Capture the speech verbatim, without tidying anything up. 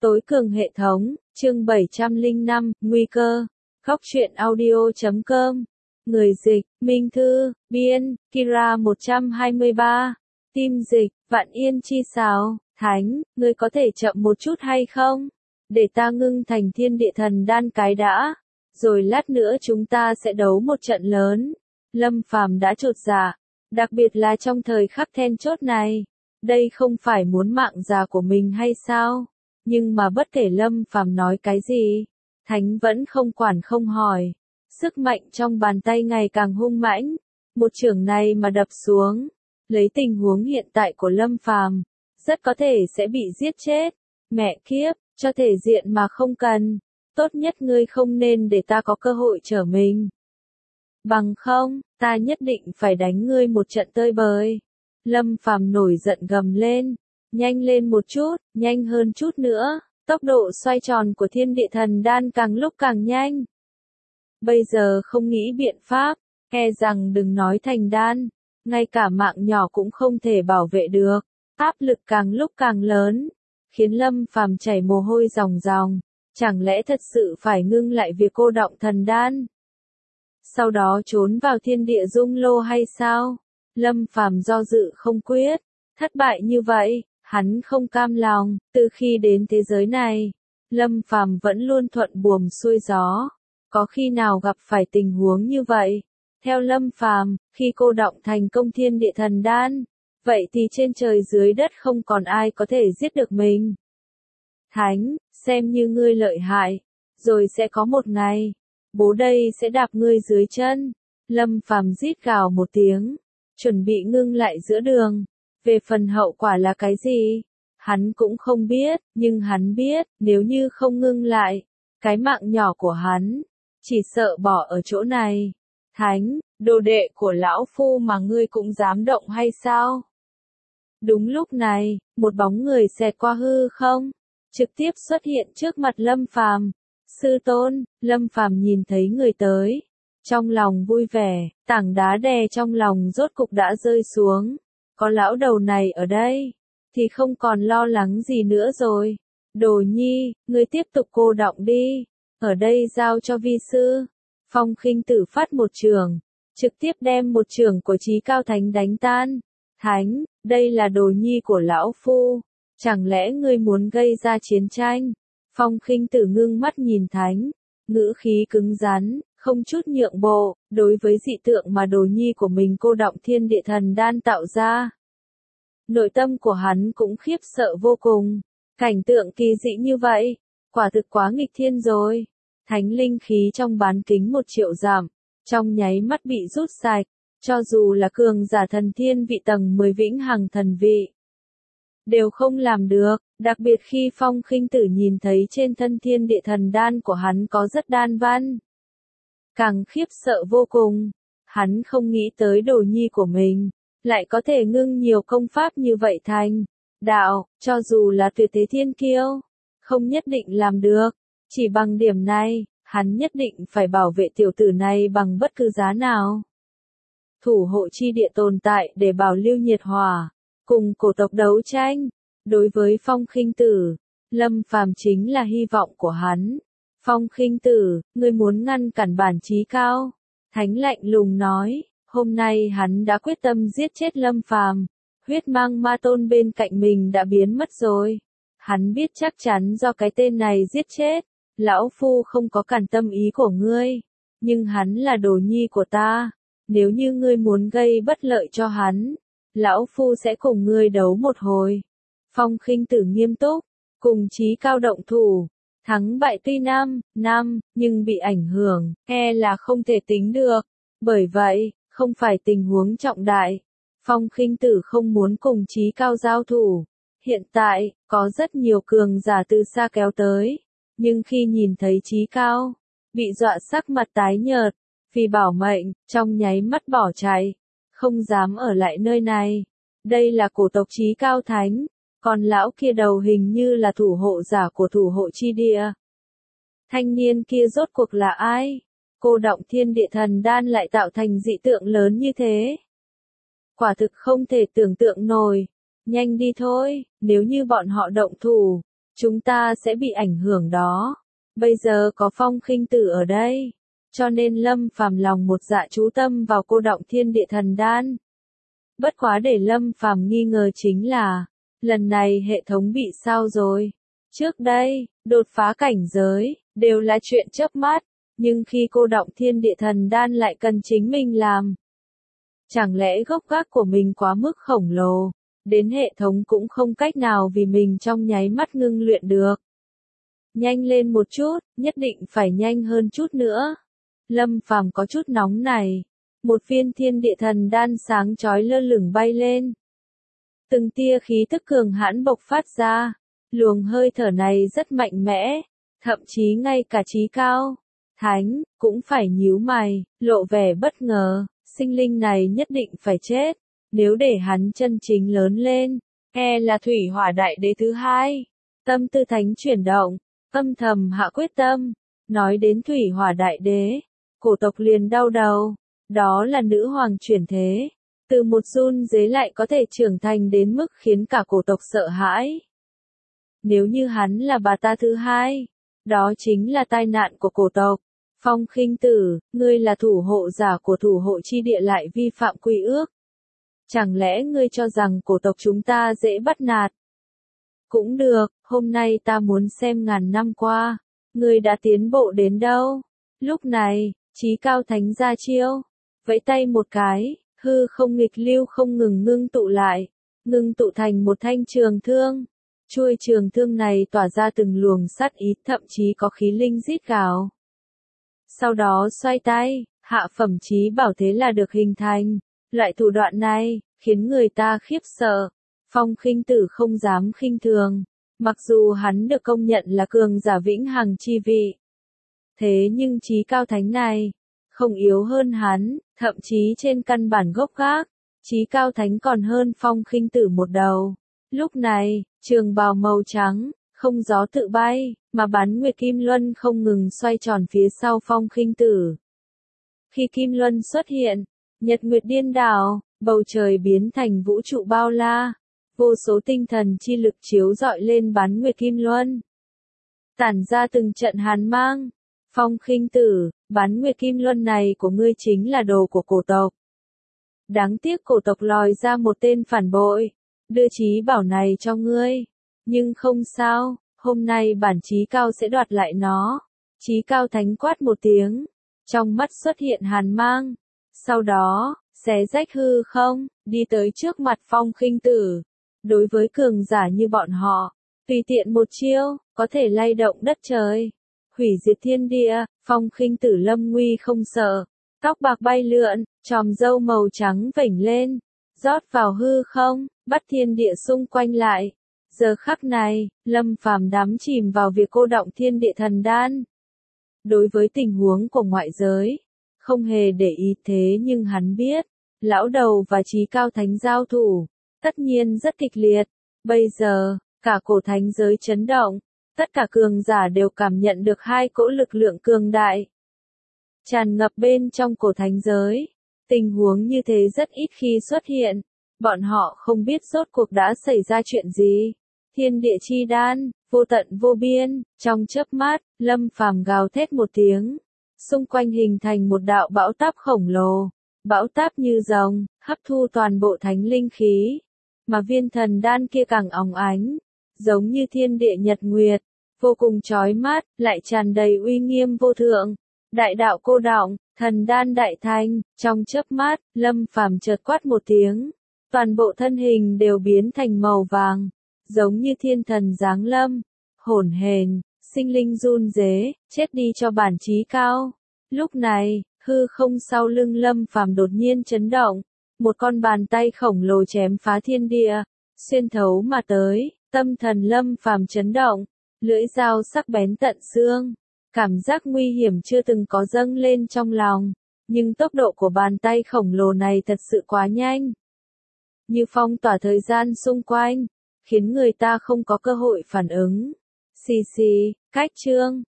Tối cường hệ thống, chương bảy trăm lẻ năm, nguy cơ. Góc truyện audio chấm com. Người dịch, Minh Thư, biên, Kira một trăm hai mươi ba. Tim dịch, Vạn Yên Chi Sào, Thánh, ngươi có thể chậm một chút hay không? Để ta ngưng thành thiên địa thần đan cái đã. Rồi lát nữa chúng ta sẽ đấu một trận lớn. Lâm Phàm đã chột dạ. Đặc biệt là trong thời khắc then chốt này. Đây không phải muốn mạng già của mình hay sao? Nhưng mà bất kể Lâm Phàm nói cái gì, Thánh vẫn không quản không hỏi. Sức mạnh trong bàn tay ngày càng hung mãnh. Một chưởng này mà đập xuống, lấy tình huống hiện tại của Lâm Phàm, rất có thể sẽ bị giết chết. Mẹ kiếp, cho thể diện mà không cần. Tốt nhất ngươi không nên để ta có cơ hội trở mình. Bằng không, ta nhất định phải đánh ngươi một trận tơi bời. Lâm Phàm nổi giận gầm lên. Nhanh lên một chút, nhanh hơn chút nữa. Tốc độ xoay tròn của thiên địa thần đan càng lúc càng nhanh. Bây giờ không nghĩ biện pháp, e rằng đừng nói thành đan, ngay cả mạng nhỏ cũng không thể bảo vệ được. Áp lực càng lúc càng lớn, khiến Lâm Phàm chảy mồ hôi ròng ròng. Chẳng lẽ thật sự phải ngưng lại việc cô đọng thần đan? Sau đó trốn vào thiên địa dung lô hay sao? Lâm Phàm do dự không quyết. Thất bại như vậy, hắn không cam lòng. Từ khi đến thế giới này, Lâm Phàm vẫn luôn thuận buồm xuôi gió. Có khi nào gặp phải tình huống như vậy? Theo Lâm Phàm, khi cô đọng thành công thiên địa thần đan, vậy thì trên trời dưới đất không còn ai có thể giết được mình. Thánh, xem như ngươi lợi hại, rồi sẽ có một ngày, bố đây sẽ đạp ngươi dưới chân. Lâm Phàm rít gào một tiếng, chuẩn bị ngưng lại giữa đường. Về phần hậu quả là cái gì, hắn cũng không biết, nhưng hắn biết, nếu như không ngưng lại, cái mạng nhỏ của hắn, chỉ sợ bỏ ở chỗ này. Thánh, đồ đệ của lão phu mà ngươi cũng dám động hay sao? Đúng lúc này, một bóng người xẹt qua hư không, trực tiếp xuất hiện trước mặt Lâm Phàm. Sư tôn, Lâm Phàm nhìn thấy người tới, trong lòng vui vẻ, tảng đá đè trong lòng rốt cục đã rơi xuống. Có lão đầu này ở đây, thì không còn lo lắng gì nữa rồi. Đồ nhi, ngươi tiếp tục cô đọng đi, ở đây giao cho vi sư. Phong Khinh Tử phát một chưởng, trực tiếp đem một chưởng của Chí Cao Thánh đánh tan. Thánh, đây là đồ nhi của lão phu, chẳng lẽ ngươi muốn gây ra chiến tranh? Phong Khinh Tử ngưng mắt nhìn Thánh, ngữ khí cứng rắn, không chút nhượng bộ, đối với dị tượng mà đồ nhi của mình cô đọng thiên địa thần đan tạo ra. Nội tâm của hắn cũng khiếp sợ vô cùng. Cảnh tượng kỳ dị như vậy, quả thực quá nghịch thiên rồi. Thánh linh khí trong bán kính một triệu dặm, trong nháy mắt bị rút sạch, cho dù là cường giả thần thiên vị tầng mười vĩnh hằng thần vị, đều không làm được, đặc biệt khi Phong Khinh Tử nhìn thấy trên thân thiên địa thần đan của hắn có rất đan văn. Càng khiếp sợ vô cùng, hắn không nghĩ tới đồ nhi của mình, lại có thể ngưng nhiều công pháp như vậy thành đạo, cho dù là tuyệt thế thiên kiêu, không nhất định làm được. Chỉ bằng điểm này, hắn nhất định phải bảo vệ tiểu tử này bằng bất cứ giá nào. Thủ hộ chi địa tồn tại để bảo lưu nhiệt hỏa, cùng cổ tộc đấu tranh. Đối với Phong Khinh Tử, Lâm Phàm chính là hy vọng của hắn. Phong Khinh Tử, ngươi muốn ngăn cản bản Chí Cao? Thánh lạnh lùng nói, hôm nay hắn đã quyết tâm giết chết Lâm Phàm. Huyết Mang Ma Tôn bên cạnh mình đã biến mất rồi. Hắn biết chắc chắn do cái tên này giết chết. Lão phu không có cản tâm ý của ngươi, nhưng hắn là đồ nhi của ta. Nếu như ngươi muốn gây bất lợi cho hắn, lão phu sẽ cùng ngươi đấu một hồi. Phong Khinh Tử nghiêm túc, cùng Chí Cao động thủ. Thắng bại tuy năm, năm, nhưng bị ảnh hưởng, e là không thể tính được. Bởi vậy, không phải tình huống trọng đại. Phong Khinh Tử không muốn cùng Chí Cao giao thủ. Hiện tại, có rất nhiều cường giả từ xa kéo tới. Nhưng khi nhìn thấy Chí Cao, bị dọa sắc mặt tái nhợt, vì bảo mệnh, trong nháy mắt bỏ chạy, không dám ở lại nơi này. Đây là cổ tộc Chí Cao Thánh, còn lão kia đầu hình như là thủ hộ giả của thủ hộ chi địa. Thanh niên kia rốt cuộc là ai? Cô đọng thiên địa thần đan lại tạo thành dị tượng lớn như thế. Quả thực không thể tưởng tượng nổi. Nhanh đi thôi, nếu như bọn họ động thủ, chúng ta sẽ bị ảnh hưởng đó. Bây giờ có Phong Khinh Tử ở đây, cho nên Lâm Phàm lòng một dạ chú tâm vào cô động thiên địa thần đan. Bất quá để Lâm Phàm nghi ngờ chính là, lần này hệ thống bị sao rồi? Trước đây, đột phá cảnh giới, đều là chuyện chớp mắt, nhưng khi cô động thiên địa thần đan lại cần chính mình làm. Chẳng lẽ gốc gác của mình quá mức khổng lồ, đến hệ thống cũng không cách nào vì mình trong nháy mắt ngưng luyện được. Nhanh lên một chút, nhất định phải nhanh hơn chút nữa. Lâm Phàm có chút nóng này. Một viên thiên địa thần đan sáng chói lơ lửng bay lên. Từng tia khí tức cường hãn bộc phát ra. Luồng hơi thở này rất mạnh mẽ, thậm chí ngay cả Chí Cao Thánh cũng phải nhíu mày, lộ vẻ bất ngờ, sinh linh này nhất định phải chết, nếu để hắn chân chính lớn lên, e là thủy hỏa đại đế thứ hai. Tâm tư thánh chuyển động, âm thầm hạ quyết tâm, nói đến thủy hỏa đại đế, cổ tộc liền đau đầu, đó là nữ hoàng chuyển thế, từ một run dế lại có thể trưởng thành đến mức khiến cả cổ tộc sợ hãi. Nếu như hắn là bà ta thứ hai, đó chính là tai nạn của cổ tộc. Phong Khinh Tử, ngươi là thủ hộ giả của thủ hộ chi địa lại vi phạm quy ước. Chẳng lẽ ngươi cho rằng cổ tộc chúng ta dễ bắt nạt? Cũng được, hôm nay ta muốn xem ngàn năm qua, ngươi đã tiến bộ đến đâu. Lúc này, Chí Cao Thánh ra chiêu, vẫy tay một cái, hư không nghịch lưu không ngừng ngưng tụ lại, ngưng tụ thành một thanh trường thương. Chuôi trường thương này tỏa ra từng luồng sát ý, thậm chí có khí linh rít gào. Sau đó xoay tay, hạ phẩm chí bảo thế là được hình thành. Loại thủ đoạn này, khiến người ta khiếp sợ. Phong Khinh Tử không dám khinh thường, mặc dù hắn được công nhận là cường giả vĩnh hằng chi vị. Thế nhưng Chí Cao Thánh này, không yếu hơn hắn, thậm chí trên căn bản gốc gác, Chí Cao Thánh còn hơn Phong Khinh Tử một đầu. Lúc này, trường bào màu trắng, không gió tự bay, mà bán nguyệt kim luân không ngừng xoay tròn phía sau Phong Khinh Tử. Khi kim luân xuất hiện, nhật nguyệt điên đảo, bầu trời biến thành vũ trụ bao la, vô số tinh thần chi lực chiếu rọi lên bán nguyệt kim luân. Tản ra từng trận hàn mang. Phong Khinh Tử, bán nguyệt kim luân này của ngươi chính là đồ của cổ tộc. Đáng tiếc cổ tộc lòi ra một tên phản bội, đưa chí bảo này cho ngươi. Nhưng không sao, hôm nay bản Chí Cao sẽ đoạt lại nó. Chí Cao Thánh quát một tiếng, trong mắt xuất hiện hàn mang. Sau đó, xé rách hư không, đi tới trước mặt Phong Khinh Tử. Đối với cường giả như bọn họ, tùy tiện một chiêu, có thể lay động đất trời, hủy diệt thiên địa. Phong Khinh Tử lâm nguy không sợ, tóc bạc bay lượn, chòm râu màu trắng vểnh lên, rót vào hư không, bắt thiên địa xung quanh lại. Giờ khắc này, Lâm Phàm đắm chìm vào việc cô động thiên địa thần đan. Đối với tình huống của ngoại giới, không hề để ý, thế nhưng hắn biết, lão đầu và Chí Cao Thánh giao thủ, tất nhiên rất kịch liệt. Bây giờ, cả cổ thánh giới chấn động, tất cả cường giả đều cảm nhận được hai cỗ lực lượng cường đại tràn ngập bên trong cổ thánh giới. Tình huống như thế rất ít khi xuất hiện, bọn họ không biết rốt cuộc đã xảy ra chuyện gì. Thiên địa chi đan, vô tận vô biên, trong chớp mắt, Lâm Phàm gào thét một tiếng, xung quanh hình thành một đạo bão táp khổng lồ, bão táp như rồng, hấp thu toàn bộ thánh linh khí, mà viên thần đan kia càng óng ánh, giống như thiên địa nhật nguyệt, vô cùng chói mắt, lại tràn đầy uy nghiêm vô thượng. Đại đạo cô đọng, thần đan đại thành, trong chớp mắt, Lâm Phàm chợt quát một tiếng, toàn bộ thân hình đều biến thành màu vàng, giống như thiên thần giáng lâm. Hỗn hển, sinh linh run rế, chết đi cho bản Chí Cao. Lúc này, hư không sau lưng Lâm Phàm đột nhiên chấn động, một con bàn tay khổng lồ chém phá thiên địa, xuyên thấu mà tới, tâm thần Lâm Phàm chấn động, lưỡi dao sắc bén tận xương, cảm giác nguy hiểm chưa từng có dâng lên trong lòng, nhưng tốc độ của bàn tay khổng lồ này thật sự quá nhanh, như phong tỏa thời gian xung quanh, khiến người ta không có cơ hội phản ứng. Xì xì, cách chương